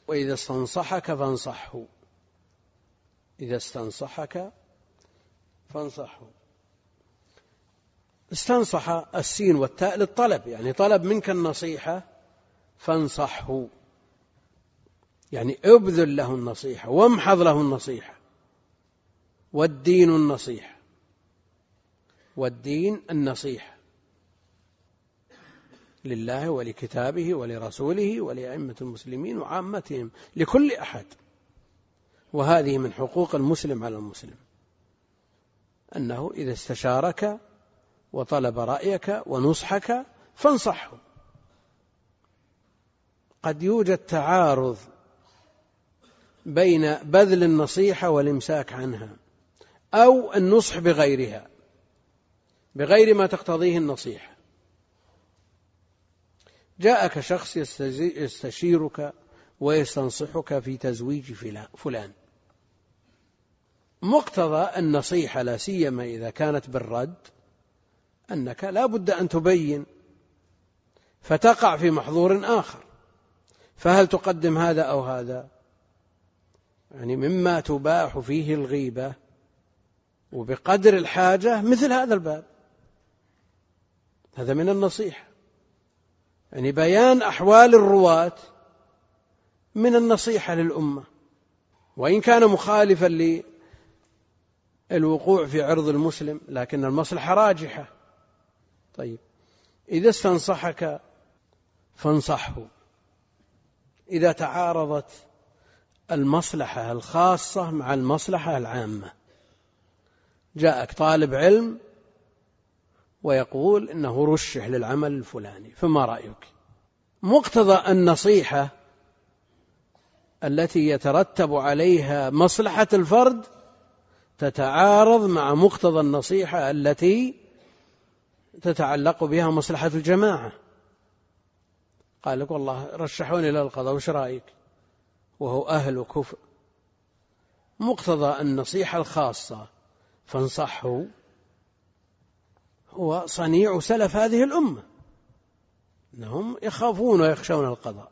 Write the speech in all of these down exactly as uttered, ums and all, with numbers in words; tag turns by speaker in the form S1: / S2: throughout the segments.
S1: وإذا استنصحك فانصحه، إذا استنصحك فانصحه. استنصح السين والتاء للطلب، يعني طلب منك النصيحة فانصحه، يعني ابذل له النصيحة وامحض له النصيحة. والدين النصيحة، والدين النصيحة لله ولكتابه ولرسوله ولأئمة المسلمين وعامتهم، لكل أحد. وهذه من حقوق المسلم على المسلم، أنه إذا استشارك وطلب رأيك ونصحك فانصحه. قد يوجد تعارض بين بذل النصيحة والإمساك عنها، أو النصح بغيرها، بغير ما تقتضيه النصيحة. جاءك شخص يستشيرك ويستنصحك في تزويج فلان، مقتضى النصيحة لا سيما إذا كانت بالرد أنك لا بد أن تبين، فتقع في محظور آخر. فهل تقدم هذا أو هذا؟ يعني مما تباح فيه الغيبة وبقدر الحاجة مثل هذا الباب، هذا من النصيحة، يعني بيان أحوال الرواة من النصيحة للأمة، وإن كان مخالفا للوقوع في عرض المسلم، لكن المصلحة راجحة. طيب، إذا استنصحك فانصحه. إذا تعارضت المصلحة الخاصة مع المصلحة العامة، جاءك طالب علم ويقول إنه رشح للعمل الفلاني، فما رأيك؟ مقتضى النصيحة التي يترتب عليها مصلحة الفرد تتعارض مع مقتضى النصيحة التي تتعلق بها مصلحة الجماعة. قال لك والله رشحوني للقضاء، وش رأيك؟ وهو أهل كفر. مقتضى النصيحة الخاصة فانصحه هو صنيع سلف هذه الأمة، أنهم يخافون ويخشون القضاء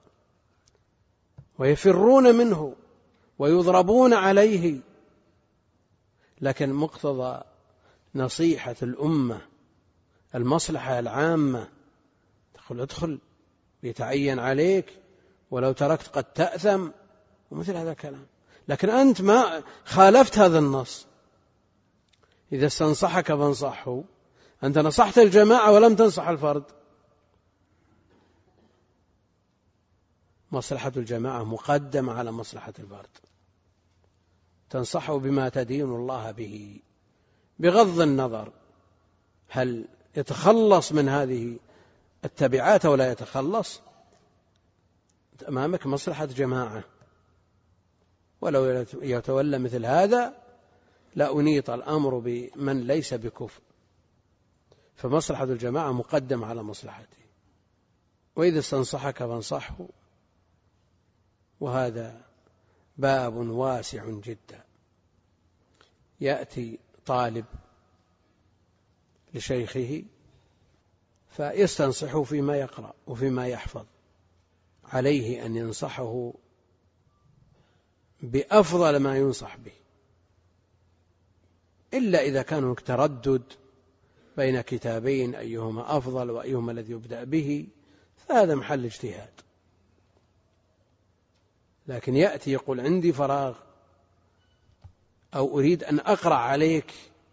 S1: ويفرون منه ويضربون عليه. لكن مقتضى نصيحة الأمة المصلحة العامة، تدخل ادخل يتعين عليك، ولو تركت قد تأثم، ومثل هذا الكلام. لكن أنت ما خالفت هذا النص. إذا استنصحك فانصحه، أنت نصحت الجماعة ولم تنصح الفرد. مصلحة الجماعة مقدمة على مصلحة الفرد، تنصحه بما تدين الله به، بغض النظر هل يتخلص من هذه التبعات أو لا يتخلص. أمامك مصلحة جماعة، ولو يتولى مثل هذا لا أنيط الأمر بمن ليس بكفر، فمصلحة الجماعة مقدم على مصلحته. وإذا استنصحك فانصحه، وهذا باب واسع جدا. يأتي طالب لشيخه فيستنصحه فيما يقرأ وفيما يحفظ، عليه أن ينصحه بأفضل ما ينصح به، إلا إذا كان هناك تردد بين كتابين أيهما أفضل وأيهما الذي يبدأ به، فهذا محل اجتهاد. لكن يأتي يقول عندي فراغ أو أريد أن أقرأ عليك،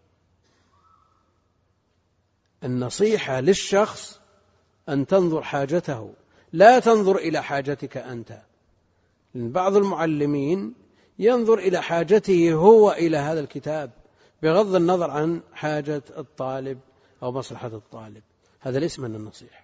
S1: النصيحة للشخص أن تنظر حاجته، لا تنظر إلى حاجتك أنت. لأن بعض المعلمين ينظر إلى حاجته هو إلى هذا الكتاب بغض النظر عن حاجة الطالب أو مصلحة الطالب، هذا ليس من النصيحة.